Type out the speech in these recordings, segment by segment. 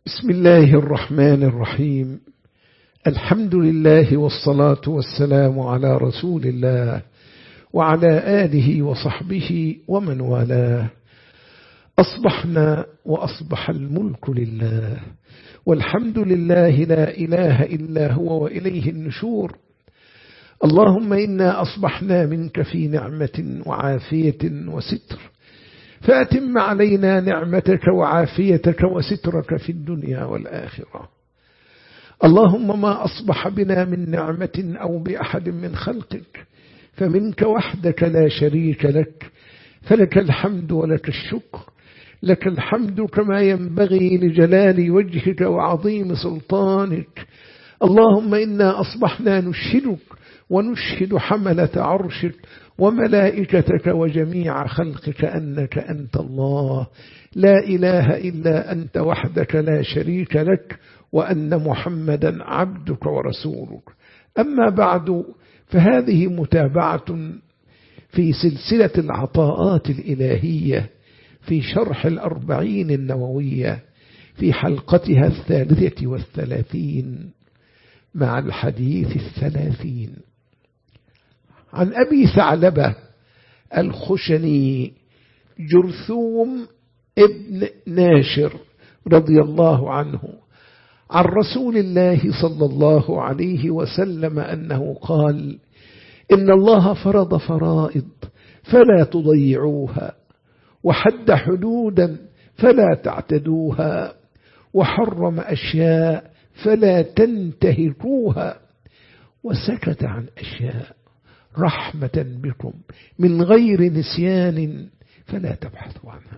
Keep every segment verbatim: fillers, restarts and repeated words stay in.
بسم الله الرحمن الرحيم. الحمد لله والصلاة والسلام على رسول الله وعلى آله وصحبه ومن والاه. أصبحنا وأصبح الملك لله، والحمد لله لا إله إلا هو وإليه النشور. اللهم إنا أصبحنا منك في نعمة وعافية وستر، فأتم علينا نعمتك وعافيتك وسترك في الدنيا والآخرة. اللهم ما أصبح بنا من نعمة أو بأحد من خلقك فمنك وحدك لا شريك لك، فلك الحمد ولك الشكر. لك الحمد كما ينبغي لجلال وجهك وعظيم سلطانك. اللهم إنا أصبحنا نشهدك ونشهد حملة عرشك وملائكتك وجميع خلقك أنك أنت الله لا إله إلا أنت وحدك لا شريك لك، وأن محمدا عبدك ورسولك. أما بعد، فهذه متابعة في سلسلة العطاءات الإلهية في شرح الأربعين النووية في حلقتها الثالثة والثلاثين مع الحديث الثلاثين عن أبي ثعلبة الخشني جرثوم ابن ناشر رضي الله عنه عن رسول الله صلى الله عليه وسلم أنه قال: إن الله فرض فرائض فلا تضيعوها، وحد حدودا فلا تعتدوها، وحرم أشياء فلا تنتهكوها، وسكت عن أشياء رحمة بكم من غير نسيان فلا تبحثوا عنها.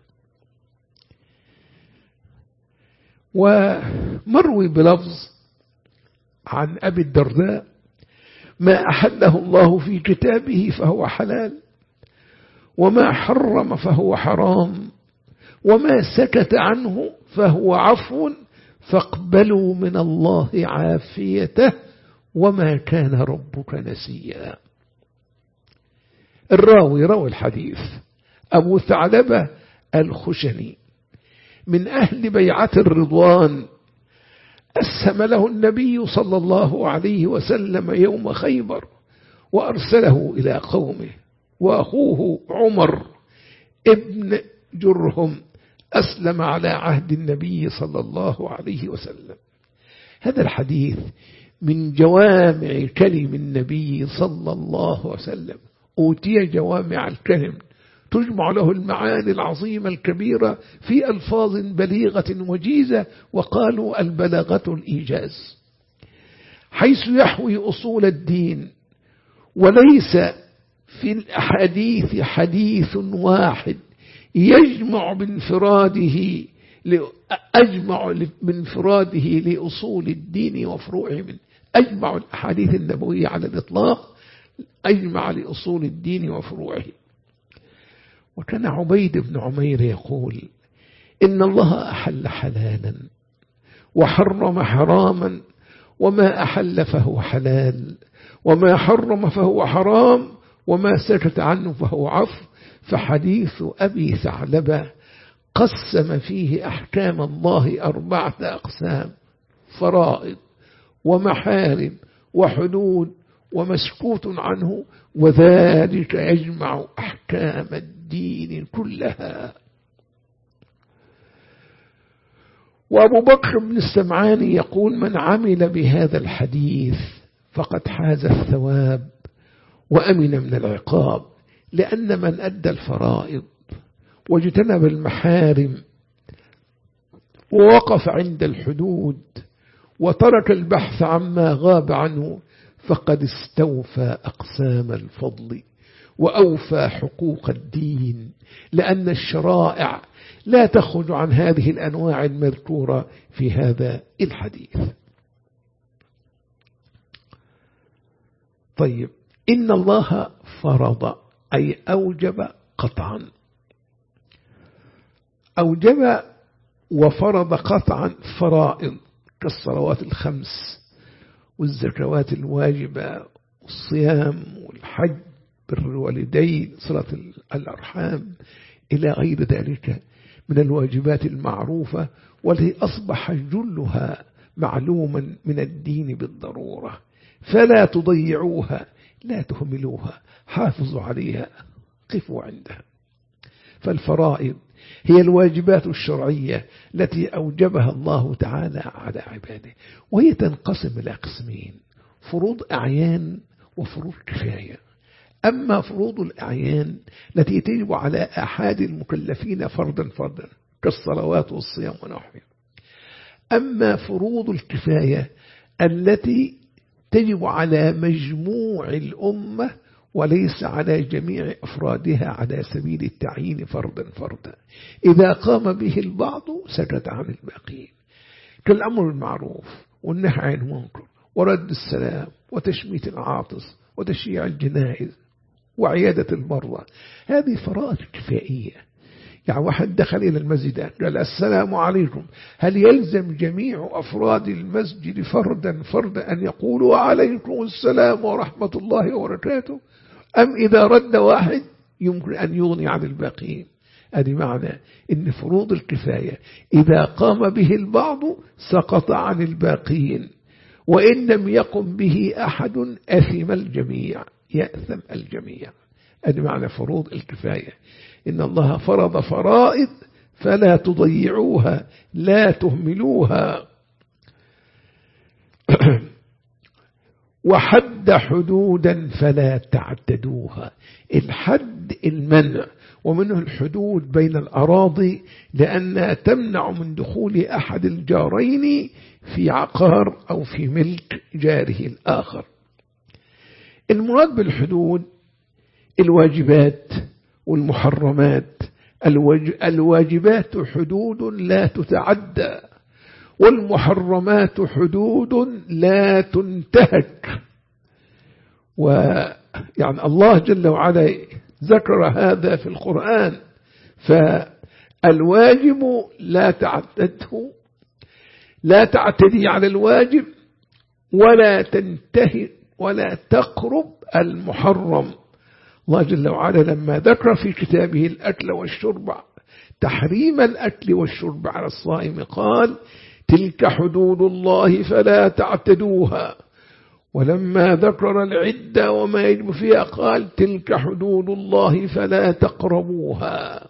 ومروي بلفظ عن أبي الدرداء: ما أحله الله في كتابه فهو حلال، وما حرم فهو حرام، وما سكت عنه فهو عفو، فاقبلوا من الله عافيته، وما كان ربك نسيا. الراوي روى الحديث أبو ثعلبة الخشني من أهل بيعة الرضوان، أسهم له النبي صلى الله عليه وسلم يوم خيبر وأرسله إلى قومه، وأخوه عمر ابن جرهم أسلم على عهد النبي صلى الله عليه وسلم. هذا الحديث من جوامع كلم النبي صلى الله عليه وسلم، أوتي جوامع الكلم تجمع له المعاني العظيمة الكبيرة في ألفاظ بليغة وجيزة، وقالوا البلاغة الإيجاز، حيث يحوي أصول الدين، وليس في الأحاديث حديث واحد يجمع بانفراده أجمع بانفراده لأصول الدين وفروعه منه. أجمع الأحاديث النبوية على الإطلاق أجمع لأصول الدين وفروعه. وكان عبيد بن عمير يقول: إن الله أحل حلالا وحرم حراما، وما أحل فهو حلال، وما حرم فهو حرام، وما سكت عنه فهو عفو. فحديث أبي ثعلبة قسم فيه أحكام الله أربعة أقسام: فرائض ومحارم وحدود ومسكوت عنه، وذلك يجمع أحكام الدين كلها. وأبو بكر بن السمعاني يقول: من عمل بهذا الحديث فقد حاز الثواب وأمن من العقاب، لأن من أدى الفرائض واجتنب المحارم ووقف عند الحدود وترك البحث عما غاب عنه فقد استوفى أقسام الفضل وأوفى حقوق الدين، لأن الشرائع لا تخرج عن هذه الأنواع المذكورة في هذا الحديث. طيب، إن الله فرض أي أوجب قطعا، أوجب وفرض قطعا فرائض كالصلوات الخمس والزكوات الواجبة والصيام والحج، بر الوالدين، صلة الأرحام، إلى غير ذلك من الواجبات المعروفة والتي أصبح جلها معلوما من الدين بالضرورة، فلا تضيعوها، لا تهملوها، حافظوا عليها، قفوا عندها. فالفرائض هي الواجبات الشرعية التي أوجبها الله تعالى على عباده، وهي تنقسم إلى قسمين: فروض أعيان وفروض كفاية. أما فروض الأعيان التي تجب على أحد المكلفين فردا فردا كالصلوات والصيام ونحوها. أما فروض الكفاية التي تجب على مجموع الأمة وليس على جميع أفرادها على سبيل التعيين فردا فردا، إذا قام به البعض سكت عن الباقين، كالأمر بالمعروف والنهي عن المنكر ورد السلام وتشميت العاطس وتشييع الجنائز وعيادة المرضى. هذه فرائض كفائية. يعني واحد دخل إلى المسجد قال السلام عليكم، هل يلزم جميع أفراد المسجد فردا فردا أن يقولوا عليكم السلام ورحمة الله وبركاته، أم إذا رد واحد يمكن أن يغني عن الباقين؟ هذه معنى إن فروض الكفاية إذا قام به البعض سقط عن الباقين، وإن لم يقم به أحد أثم الجميع، يأثم الجميع. هذه معنى فروض الكفاية. إن الله فرض فرائض فلا تضيعوها، لا تهملوها. وحد حدودا فلا تعتدوها. الحد المنع، ومنه الحدود بين الأراضي لأنها تمنع من دخول أحد الجارين في عقار أو في ملك جاره الآخر. المراد بالحدود الواجبات والمحرمات. الواجبات حدود لا تتعدى، والمحرمات حدود لا تنتهك. ويعني الله جل وعلا ذكر هذا في القرآن، فالواجب لا تعتده، لا تعتدي على الواجب، ولا تنتهي ولا تقرب المحرم. الله جل وعلا لما ذكر في كتابه الأكل والشرب، تحريم الأكل والشرب على الصائم، قال تلك حدود الله فلا تعتدوها. ولما ذكر العدة وما يجب فيها قال تلك حدود الله فلا تقربوها.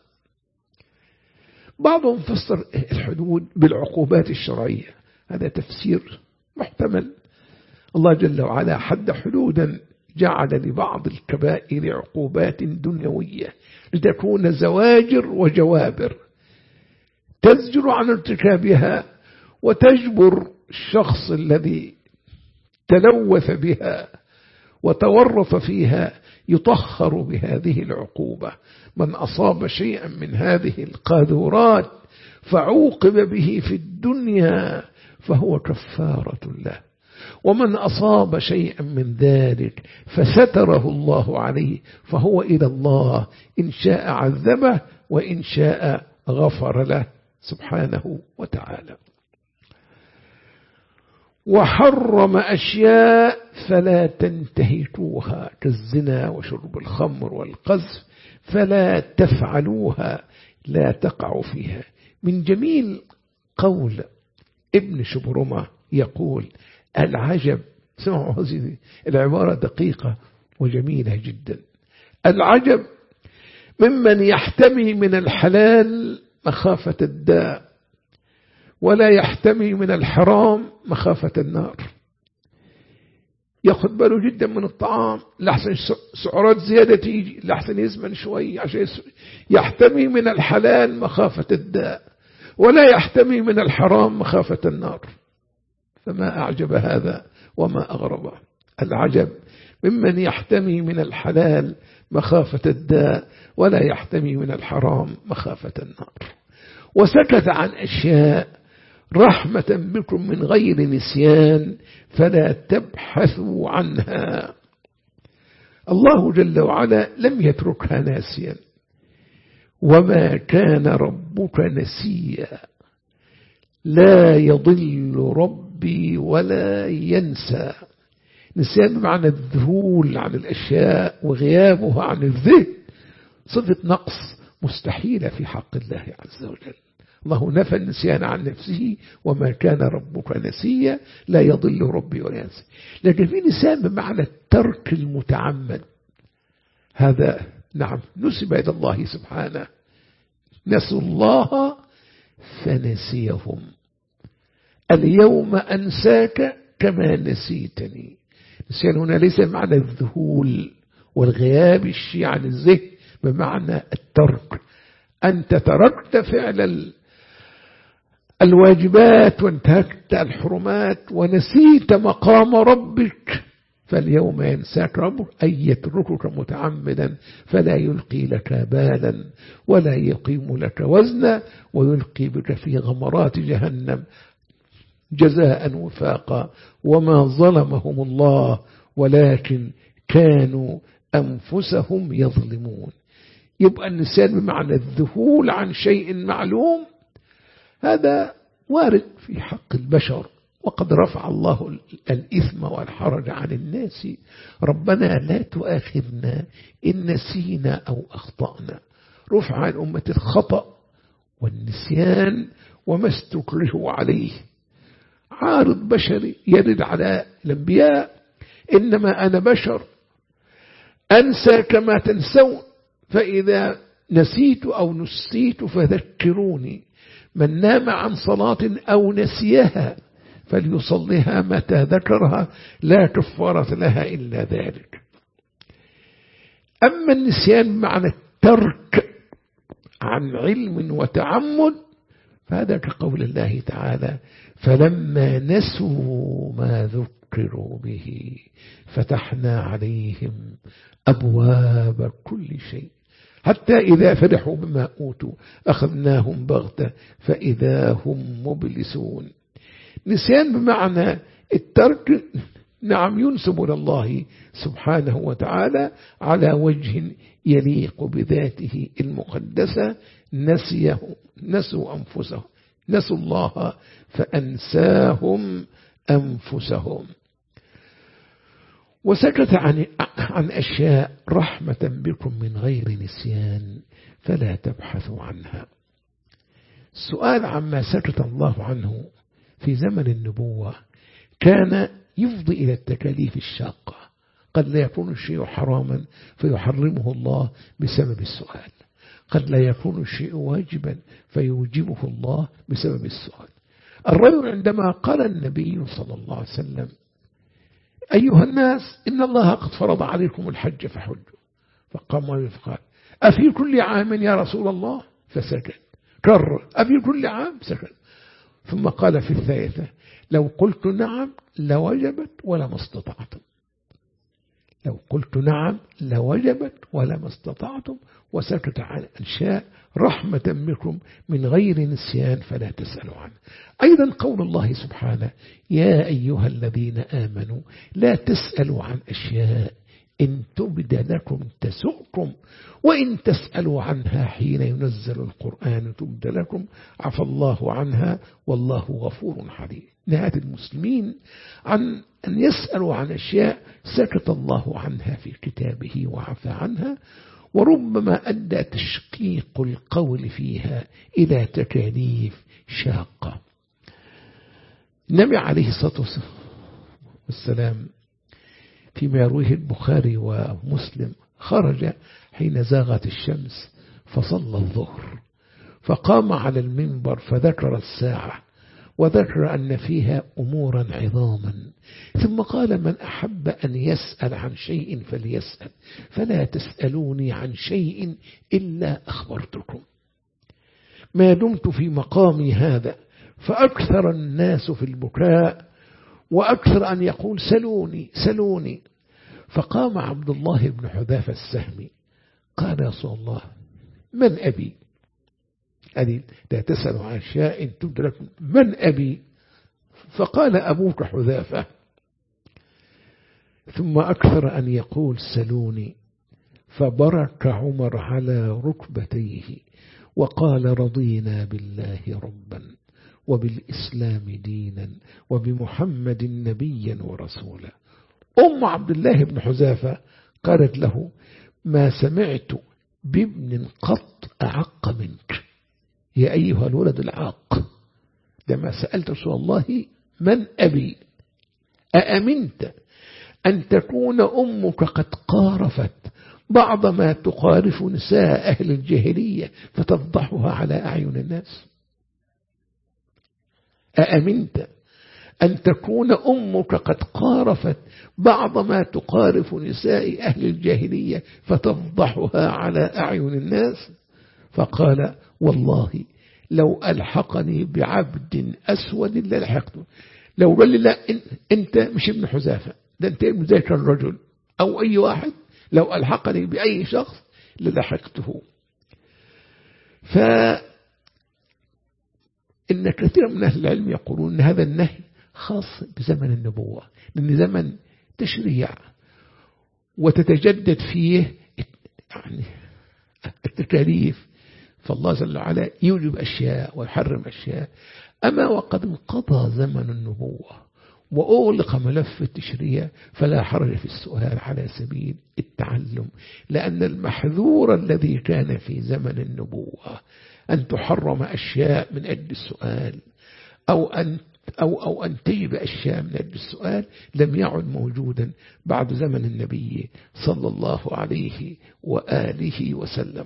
بعضهم فسر الحدود بالعقوبات الشرعية، هذا تفسير محتمل. الله جل وعلا حد حدودا، جعل لبعض الكبائر عقوبات دنيوية لتكون زواجر وجوابر تزجر عن ارتكابها، وتجبر الشخص الذي تلوث بها وتورط فيها يطهر بهذه العقوبة. من أصاب شيئا من هذه القاذورات فعوقب به في الدنيا فهو كفارة له، ومن أصاب شيئا من ذلك فستره الله عليه فهو إلى الله، إن شاء عذبه وإن شاء غفر له سبحانه وتعالى. وحرم أشياء فلا تنتهكوها كالزنا وشرب الخمر والقذف، فلا تفعلوها، لا تقعوا فيها. من جميل قول ابن شبرمة يقول العجب، سمعوا هذه العبارة دقيقة وجميلة جدا، العجب ممن يحتمي من الحلال مخافة الداء ولا يحتمي من الحرام مخافة النار. ياخد باله جدا من الطعام لحسن سعرات زيادة تيجي، لحسن يزمن شوي، عشان يحتمي من الحلال مخافة الداء ولا يحتمي من الحرام مخافة النار. فما أعجب هذا وما أغربه. العجب ممن يحتمي من الحلال مخافة الداء ولا يحتمي من الحرام مخافة النار. وسكت عن أشياء رحمة بكم من غير نسيان فلا تبحثوا عنها. الله جل وعلا لم يتركها ناسيا، وما كان ربك نسيا، لا يضل ربي ولا ينسى. نسيان بمعنى الذهول عن الأشياء وغيابها عن الذهن، صفة نقص مستحيلة في حق الله عز وجل. الله نفى النسيان عن نفسه، وما كان ربك نسيا، لا يضل ربي ولا ينسى. لكن في نسيان بمعنى الترك المتعمد، هذا نعم نسب إلى الله سبحانه، نسوا الله فنسيهم، اليوم أنساك كما نسيتني. نسيان هنا ليس معنى الذهول والغياب الشيء عن الذهن، بمعنى الترك. أنت تركت فعل الواجبات وانتهكت الحرمات ونسيت مقام ربك، فاليوم ينساك ربك، أي يتركك متعمدا، فلا يلقي لك بالا ولا يقيم لك وزنا، ويلقي بك في غمرات جهنم جزاء وفاقا. وما ظلمهم الله ولكن كانوا أنفسهم يظلمون. يبقى النسيان بمعنى الذهول عن شيء معلوم، هذا وارد في حق البشر، وقد رفع الله الإثم والحرج عن الناس. ربنا لا تؤاخذنا إن نسينا أو أخطأنا. رفع عن أمة الخطأ والنسيان وما استكرهوا عليه. عارض بشري يرد على الأنبياء: إنما أنا بشر أنسى كما تنسون، فإذا نسيت أو نسيت فذكروني. من نام عن صلاة أو نسيها فليصلها متى ذكرها، لا كفارة لها إلا ذلك. أما النسيان بمعنى الترك عن علم وتعمد، فهذا كقول الله تعالى: فلما نسوا ما ذكروا به فتحنا عليهم أبواب كل شيء حتى إذا فرحوا بما أوتوا أخذناهم بغتة فإذا هم مبلسون. نسيان بمعنى الترك نعم ينسب إلى الله سبحانه وتعالى على وجه يليق بذاته المقدسة. نسيه نسوا أنفسهم، نسوا الله فأنساهم أنفسهم. وسكت عن عن أشياء رحمة بكم من غير نسيان فلا تبحثوا عنها. السؤال عما سكت الله عنه في زمن النبوة كان يفضي إلى التكاليف الشاقة. قد لا يكون الشيء حراما فيحرمه الله بسبب السؤال، قد لا يكون الشيء واجبا فيوجبه الله بسبب السؤال. الرجل عندما قال النبي صلى الله عليه وسلم: أيها الناس إن الله قد فرض عليكم الحج فحجوا، فقام وقال: أفي كل عام يا رسول الله؟ فسكت. كرر: أفي كل عام؟ سكت. ثم قال في الثالثة: لو قلت نعم لوجبت ولما استطعتم، لو قلت نعم لوجبت ولما استطعتم. وسكت عن أشياء رحمة بكم من غير نسيان فلا تسألوا عنه. أيضا قول الله سبحانه: يا أيها الذين آمنوا لا تسألوا عن أشياء إن تبد لكم تسؤكم وإن تسألوا عنها حين ينزل القرآن تبد لكم عفى الله عنها والله غفور حليم. نهاية المسلمين عن أن يسألوا عن أشياء سكت الله عنها في كتابه وعفى عنها، وربما أدى تشقيق القول فيها إلى تكاليف شاقة. النبي عليه الصلاة والسلام فيما يرويه البخاري ومسلم خرج حين زاغت الشمس فصلى الظهر، فقام على المنبر فذكر الساعة وذكر أن فيها أمورا عظاما، ثم قال: من أحب أن يسأل عن شيء فليسأل، فلا تسألوني عن شيء إلا أخبرتكم. ما دمت في مقامي هذا فأكثر الناس في البكاء وأكثر أن يقول: سلوني سلوني. فقام عبد الله بن حذافة السهمي قال: يا رسول الله من أبي؟ هذه لا تسأل عن أشياء إن تبد لكم، من أبي؟ فقال: أبوك حذافة. ثم أكثر أن يقول: سلوني. فبرك عمر على ركبتيه وقال: رضينا بالله ربا وبالإسلام دينا وبمحمد نبيا ورسولا. أم عبد الله بن حذافة قالت له: ما سمعت بابن قط أعق منك يا أيها الولد العاق. لما سألت رسول الله من أبي أأمنت أن تكون أمك قد قارفت بعض ما تقارف نساء أهل الجاهلية فتفضحها على أعين الناس؟ أأمنت أن تكون أمك قد قارفت بعض ما تقارف نساء أهل الجاهلية فتفضحها على أعين الناس؟ فقال والله لو ألحقني بعبد أسود للحقته. لو قال لي لا أنت مش ابن حذافة، ده أنت ابن ذاك الرجل أو أي واحد، لو ألحقني بأي شخص للحقته. فإن كثير من أهل العلم يقولون أن هذا النهي خاص بزمن النبوة، لأن زمن تشريع وتتجدد فيه يعني التكاليف، فالله جل وعلا يوجب أشياء ويحرم أشياء. أما وقد انقضى زمن النبوة وأغلق ملف التشريع فلا حرج في السؤال على سبيل التعلم، لأن المحذور الذي كان في زمن النبوة أن تحرم أشياء من أجل السؤال أو أن أو أو أن تجب أشياء من أجل السؤال لم يعد موجودا بعد زمن النبي صلى الله عليه وآله وسلم.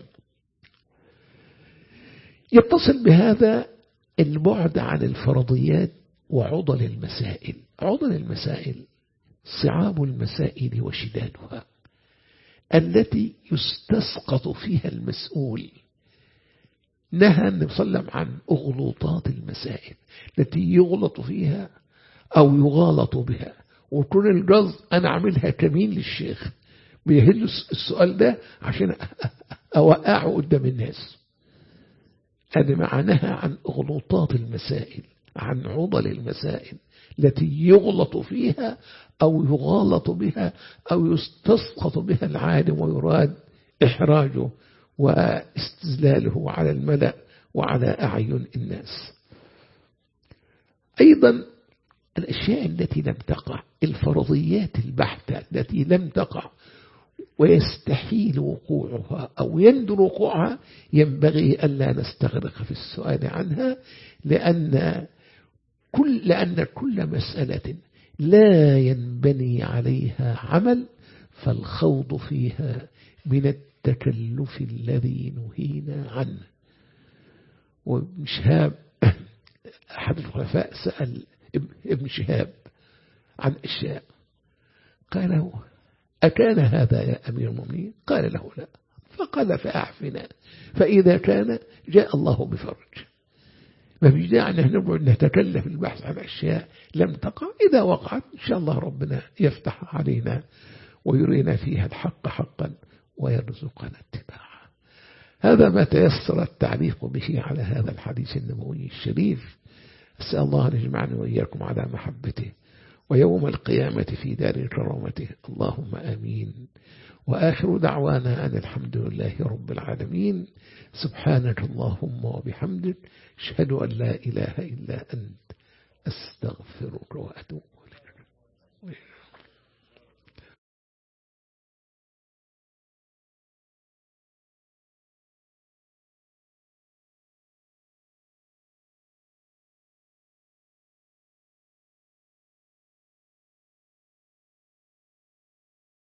يتصل بهذا البعد عن الفرضيات وعضل المسائل. عضل المسائل صعاب المسائل وشدادها التي يستسقط فيها المسؤول. نهى النبي صلى الله عليه وسلم عن أغلوطات المسائل التي يغلط فيها أو يغالط بها، وكل الجز أنا أعملها كمين للشيخ بيهل السؤال ده عشان أوقعه قدام الناس. هذا معناها عن أغلوطات المسائل، عن عضل المسائل التي يغلط فيها أو يغالط بها أو يستسقط بها العالم ويراد إحراجه واستزلاله على الملأ وعلى أعين الناس. أيضا الأشياء التي لم تقع، الفرضيات البحتة التي لم تقع ويستحيل وقوعها أو يندر وقوعها، ينبغي ألا نستغرق في السؤال عنها، لأن كل, لأن كل مسألة لا ينبني عليها عمل فالخوض فيها من التكلف الذي نهينا عنه. وابن شهاب أحد الخلفاء سأل ابن شهاب عن أشياء، قال له أكان هذا يا أمير المؤمنين؟ قال له لا. فقال فأعفنا، فإذا كان جاء الله بفرج. ما في داعي أن نقعد نتكلف البحث عن أشياء لم تقع، إذا وقعت إن شاء الله ربنا يفتح علينا ويرينا فيها الحق حقا ويرزقنا اتباعه. هذا ما تيسر التعليق به على هذا الحديث النبوي الشريف. أسأل الله أن يجمعني وإياكم على محبته ويوم القيامة في دار كرامته، اللهم آمين. وآخر دعوانا أن الحمد لله رب العالمين. سبحانك اللهم وبحمدك، أشهد أن لا إله إلا أنت، أستغفرك وأتوب إليك.